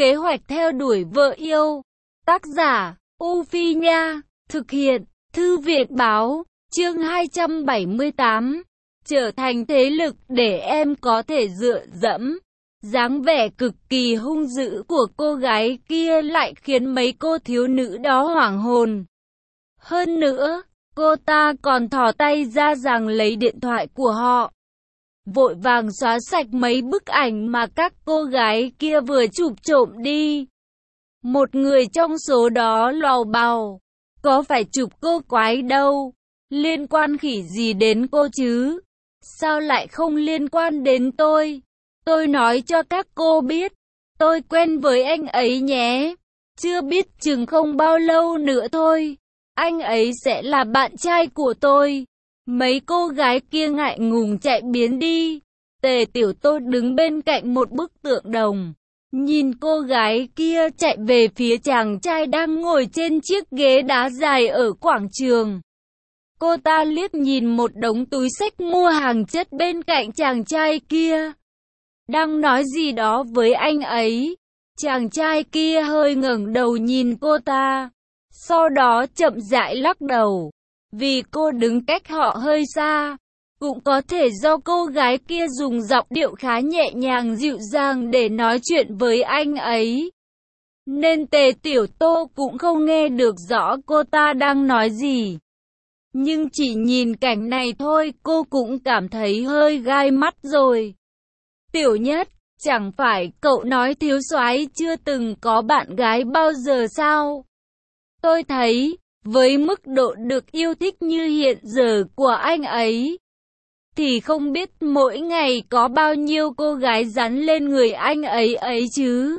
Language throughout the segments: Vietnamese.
Kế hoạch theo đuổi vợ yêu. Tác giả, U Phi Nha. Thực hiện, Thư viện Báo. Chương 278. Trở thành thế lực để em có thể dựa dẫm. Dáng vẻ cực kỳ hung dữ của cô gái kia lại khiến mấy cô thiếu nữ đó hoảng hồn. Hơn nữa, cô ta còn thò tay ra giằng lấy điện thoại của họ, vội vàng xóa sạch mấy bức ảnh mà các cô gái kia vừa chụp trộm đi. Một người trong số đó lầu bầu, có phải chụp cô quái đâu, liên quan khỉ gì đến cô chứ? Sao lại không liên quan đến tôi? Tôi nói cho các cô biết, tôi quen với anh ấy nhé. Chưa biết chừng không bao lâu nữa thôi, anh ấy sẽ là bạn trai của tôi. Mấy cô gái kia ngại ngùng chạy biến đi. Tề Tiểu Tô đứng bên cạnh một bức tượng đồng, nhìn cô gái kia chạy về phía chàng trai đang ngồi trên chiếc ghế đá dài ở quảng trường. Cô ta liếc nhìn một đống túi xách mua hàng chất bên cạnh chàng trai kia, đang nói gì đó với anh ấy. Chàng trai kia hơi ngẩng đầu nhìn cô ta, sau đó chậm rãi lắc đầu. Vì cô đứng cách họ hơi xa, cũng có thể do cô gái kia dùng giọng điệu khá nhẹ nhàng dịu dàng để nói chuyện với anh ấy, nên Tề Tiểu Tô cũng không nghe được rõ cô ta đang nói gì. Nhưng chỉ nhìn cảnh này thôi cô cũng cảm thấy hơi gai mắt rồi. Tiểu Nhất, chẳng phải cậu nói thiếu soái chưa từng có bạn gái bao giờ sao? Tôi thấy, với mức độ được yêu thích như hiện giờ của anh ấy, thì không biết mỗi ngày có bao nhiêu cô gái dán lên người anh ấy chứ?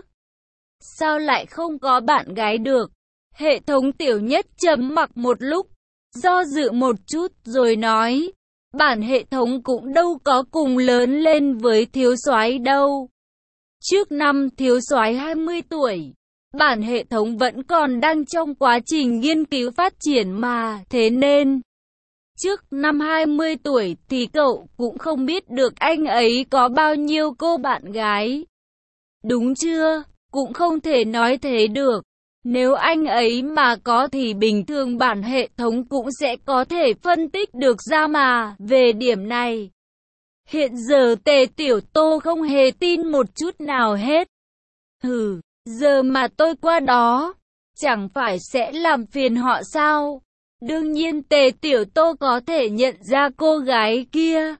Sao lại không có bạn gái được? Hệ thống Tiểu Nhất trầm mặc một lúc, do dự một chút rồi nói, bản hệ thống cũng đâu có cùng lớn lên với thiếu soái đâu. Trước năm thiếu soái 20 tuổi, bản hệ thống vẫn còn đang trong quá trình nghiên cứu phát triển mà, thế nên trước năm 20 tuổi thì cậu cũng không biết được anh ấy có bao nhiêu cô bạn gái. Đúng chưa? Cũng không thể nói thế được. Nếu anh ấy mà có thì bình thường bản hệ thống cũng sẽ có thể phân tích được ra mà. Về điểm này, hiện giờ Tề Tiểu Tô không hề tin một chút nào hết. Giờ mà tôi qua đó, chẳng phải sẽ làm phiền họ sao? Đương nhiên Tề Tiểu Tô có thể nhận ra cô gái kia.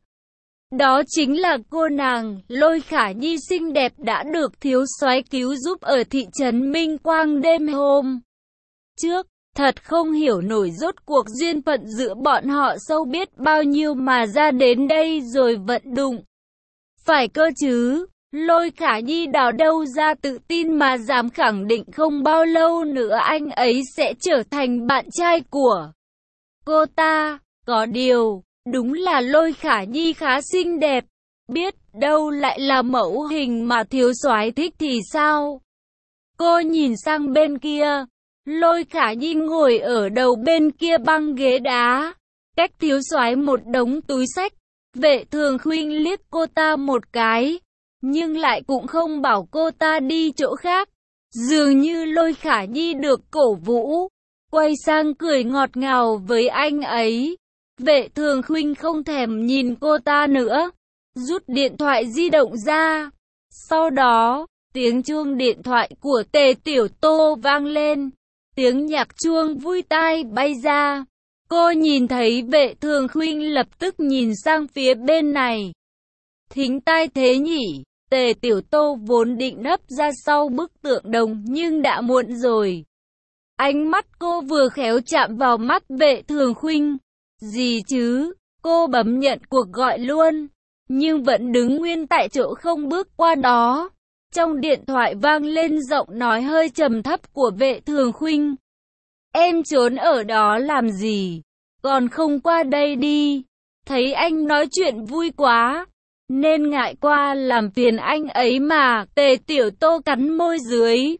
Đó chính là cô nàng Lôi Khả Nhi xinh đẹp đã được thiếu soái cứu giúp ở thị trấn Minh Quang đêm hôm trước. Thật không hiểu nổi rốt cuộc duyên phận giữa bọn họ sâu biết bao nhiêu mà ra đến đây rồi vận đụng. Phải cơ chứ, Lôi Khả Nhi đào đâu ra tự tin mà dám khẳng định không bao lâu nữa anh ấy sẽ trở thành bạn trai của cô ta. Có điều, đúng là Lôi Khả Nhi khá xinh đẹp, biết đâu lại là mẫu hình mà thiếu soái thích thì sao? Cô nhìn sang bên kia, Lôi Khả Nhi ngồi ở đầu bên kia băng ghế đá, cách thiếu soái một đống túi xách. Vệ Thường Khuynh liếc cô ta một cái, nhưng lại cũng không bảo cô ta đi chỗ khác. Dường như Lôi Khả Nhi được cổ vũ, quay sang cười ngọt ngào với anh ấy. Vệ Thường Khuynh không thèm nhìn cô ta nữa, rút điện thoại di động ra. Sau đó, tiếng chuông điện thoại của Tề Tiểu Tô vang lên, tiếng nhạc chuông vui tai bay ra. Cô nhìn thấy Vệ Thường Khuynh lập tức nhìn sang phía bên này. Thính tai thế nhỉ? Tề Tiểu Tô vốn định nấp ra sau bức tượng đồng nhưng đã muộn rồi. Ánh mắt cô vừa khéo chạm vào mắt Vệ Thường Khuynh. Gì chứ? Cô bấm nhận cuộc gọi luôn, nhưng vẫn đứng nguyên tại chỗ không bước qua đó. Trong điện thoại vang lên giọng nói hơi trầm thấp của Vệ Thường Khuynh. Em trốn ở đó làm gì? Còn không qua đây đi. Thấy anh nói chuyện vui quá, nên ngại qua làm phiền anh ấy mà. Tề Tiểu Tô cắn môi dưới.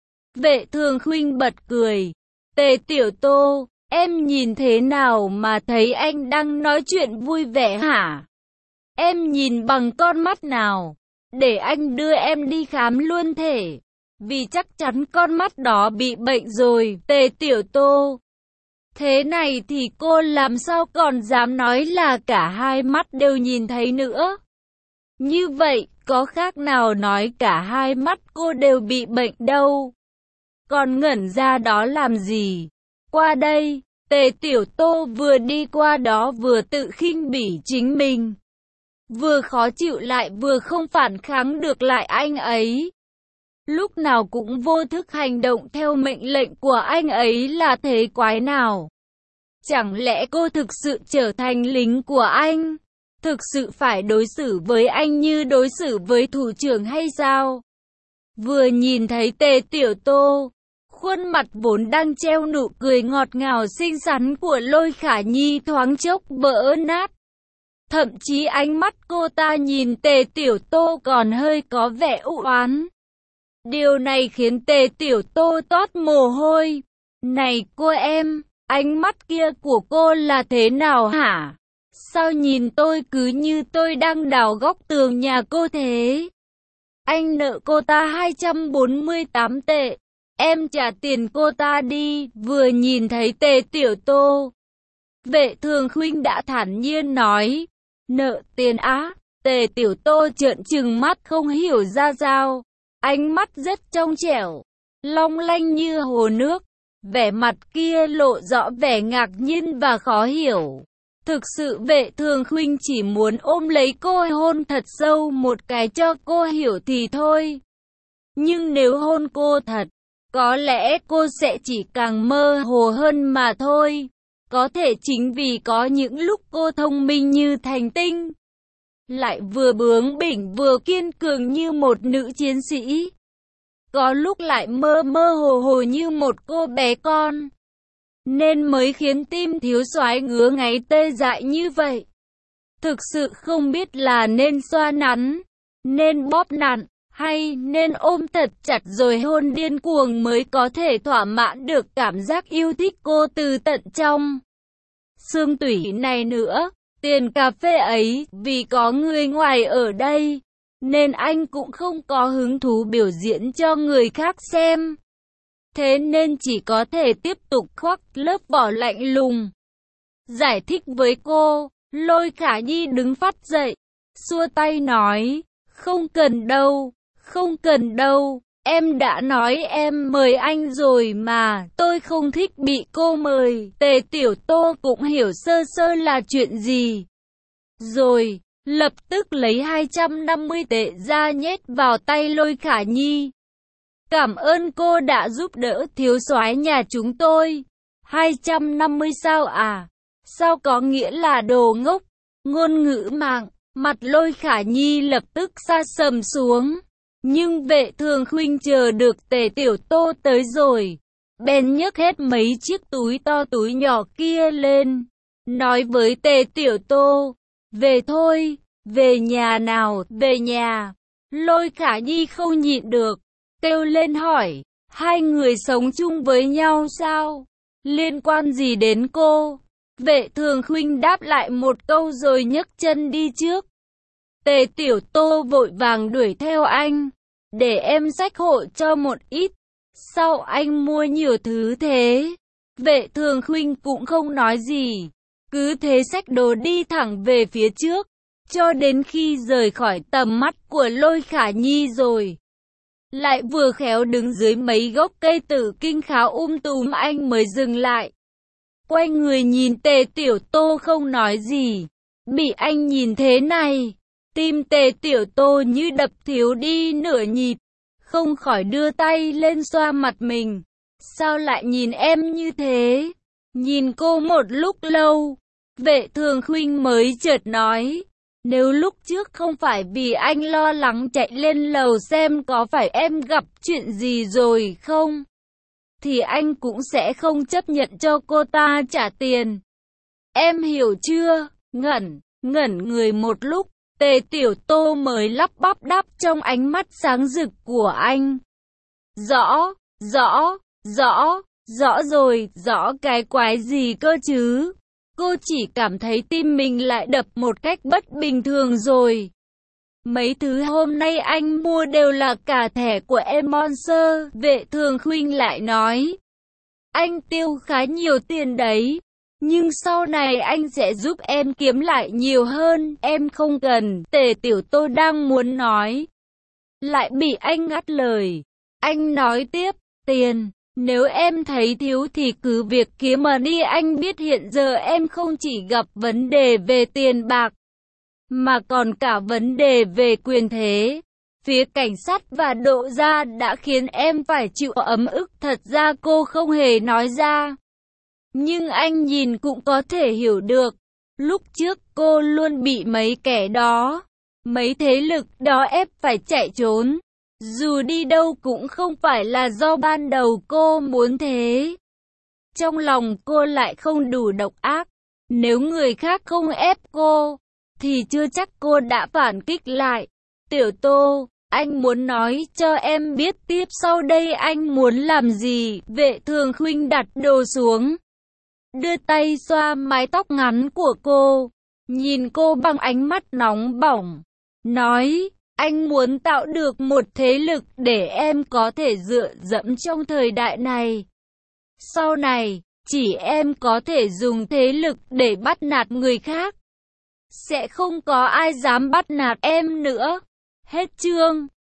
Vệ Thường Khuynh bật cười. Tề Tiểu Tô, em nhìn thế nào mà thấy anh đang nói chuyện vui vẻ hả? Em nhìn bằng con mắt nào? Để anh đưa em đi khám luôn thể. vì chắc chắn con mắt đó bị bệnh rồi. Tề Tiểu Tô, thế này thì cô làm sao còn dám nói là cả hai mắt đều nhìn thấy nữa. Như vậy, có khác nào nói cả hai mắt cô đều bị bệnh đâu. Còn ngẩn ra đó làm gì? Qua đây, Tề Tiểu Tô vừa đi qua đó vừa tự khinh bỉ chính mình. Vừa khó chịu lại vừa không phản kháng được lại anh ấy. Lúc nào cũng vô thức hành động theo mệnh lệnh của anh ấy là thế quái nào? Chẳng lẽ cô thực sự trở thành lính của anh? Thực sự phải đối xử với anh như đối xử với thủ trưởng hay sao? Vừa nhìn thấy Tề Tiểu Tô, khuôn mặt vốn đang treo nụ cười ngọt ngào xinh xắn của Lôi Khả Nhi thoáng chốc vỡ nát. Thậm chí ánh mắt cô ta nhìn Tề Tiểu Tô còn hơi có vẻ u oán. Điều này khiến Tề Tiểu Tô toát mồ hôi. Này cô em, ánh mắt kia của cô là thế nào hả? Sao nhìn tôi cứ như tôi đang đào góc tường nhà cô thế? Anh nợ cô ta 248 tệ. Em trả tiền cô ta đi. Vừa nhìn thấy Tề Tiểu Tô, Vệ Thường Khuynh đã thản nhiên nói. Nợ tiền á? Tề Tiểu Tô trợn trừng mắt không hiểu ra sao. Ánh mắt rất trong trẻo, long lanh như hồ nước. Vẻ mặt kia lộ rõ vẻ ngạc nhiên và khó hiểu. Thực sự Vệ Thường Khuynh chỉ muốn ôm lấy cô hôn thật sâu một cái cho cô hiểu thì thôi. Nhưng nếu hôn cô thật, có lẽ cô sẽ chỉ càng mơ hồ hơn mà thôi. Có thể chính vì có những lúc cô thông minh như thành tinh, lại vừa bướng bỉnh vừa kiên cường như một nữ chiến sĩ. Có lúc lại mơ mơ hồ hồ như một cô bé con, nên mới khiến tim thiếu soái ngứa ngáy tê dại như vậy. Thực sự không biết là nên xoa nắn, nên bóp nặn, hay nên ôm thật chặt rồi hôn điên cuồng mới có thể thỏa mãn được cảm giác yêu thích cô từ tận trong xương tủy này nữa. Tiền cà phê ấy, vì có người ngoài ở đây, nên anh cũng không có hứng thú biểu diễn cho người khác xem. Thế nên chỉ có thể tiếp tục khoác lớp vỏ lạnh lùng. Giải thích với cô, Lôi Khả Nhi đứng phắt dậy, xua tay nói, không cần đâu, không cần đâu. Em đã nói em mời anh rồi mà, tôi không thích bị cô mời. Tề Tiểu Tô cũng hiểu sơ sơ là chuyện gì rồi, lập tức lấy 250 tệ ra nhét vào tay Lôi Khả Nhi. Cảm ơn cô đã giúp đỡ thiếu soái nhà chúng tôi. 250 sao à? Sao có nghĩa là đồ ngốc? Ngôn ngữ mạng, mặt Lôi Khả Nhi lập tức sa sầm xuống. Nhưng Vệ Thường Khuynh chờ được Tề Tiểu Tô tới rồi, bèn nhấc hết mấy chiếc túi to túi nhỏ kia lên, nói với Tề Tiểu Tô, về thôi, về nhà nào, về nhà. Lôi Khả Nhi không nhịn được, kêu lên hỏi, hai người sống chung với nhau sao? Liên quan gì đến cô? Vệ Thường Khuynh đáp lại một câu rồi nhấc chân đi trước. Tề Tiểu Tô vội vàng đuổi theo anh, để em xách hộ cho một ít. Sao anh mua nhiều thứ thế? Vệ Thường Khuynh cũng không nói gì, cứ thế xách đồ đi thẳng về phía trước, cho đến khi rời khỏi tầm mắt của Lôi Khả Nhi rồi, lại vừa khéo đứng dưới mấy gốc cây tử kinh khá tùm anh mới dừng lại. Quay người nhìn Tề Tiểu Tô không nói gì. Bị anh nhìn thế này, tim Tề Tiểu Tô như đập thiếu đi nửa nhịp, không khỏi đưa tay lên xoa mặt mình. Sao lại nhìn em như thế? Nhìn cô một lúc lâu, Vệ Thường Khuynh mới chợt nói, nếu lúc trước không phải vì anh lo lắng chạy lên lầu xem có phải em gặp chuyện gì rồi không, thì anh cũng sẽ không chấp nhận cho cô ta trả tiền. Em hiểu chưa? Ngẩn người một lúc, Tề Tiểu Tô mới lắp bắp đáp trong ánh mắt sáng rực của anh. Rõ rồi, rõ cái quái gì cơ chứ? Cô chỉ cảm thấy tim mình lại đập một cách bất bình thường rồi. Mấy thứ hôm nay anh mua đều là cả thẻ của em Monster. Vệ Thường Khuynh lại nói. Anh tiêu khá nhiều tiền đấy. Nhưng sau này anh sẽ giúp em kiếm lại nhiều hơn. Em không cần. Tề Tiểu Tô đang muốn nói, lại bị anh ngắt lời. Anh nói tiếp. Tiền. Nếu em thấy thiếu thì cứ việc kiếm mà đi. Anh biết hiện giờ em không chỉ gặp vấn đề về tiền bạc, mà còn cả vấn đề về quyền thế. Phía cảnh sát và Độ Gia đã khiến em phải chịu ấm ức. Thật ra cô không hề nói ra, nhưng anh nhìn cũng có thể hiểu được. Lúc trước cô luôn bị mấy kẻ đó, mấy thế lực đó ép phải chạy trốn. Dù đi đâu cũng không phải là do ban đầu cô muốn thế. Trong lòng cô lại không đủ độc ác. Nếu người khác không ép cô, thì chưa chắc cô đã phản kích lại. Tiểu Tô, anh muốn nói cho em biết tiếp sau đây anh muốn làm gì. Vệ Thường Khuynh đặt đồ xuống, đưa tay xoa mái tóc ngắn của cô, nhìn cô bằng ánh mắt nóng bỏng, nói, anh muốn tạo được một thế lực để em có thể dựa dẫm trong thời đại này. Sau này, chỉ em có thể dùng thế lực để bắt nạt người khác. Sẽ không có ai dám bắt nạt em nữa. Hết chương.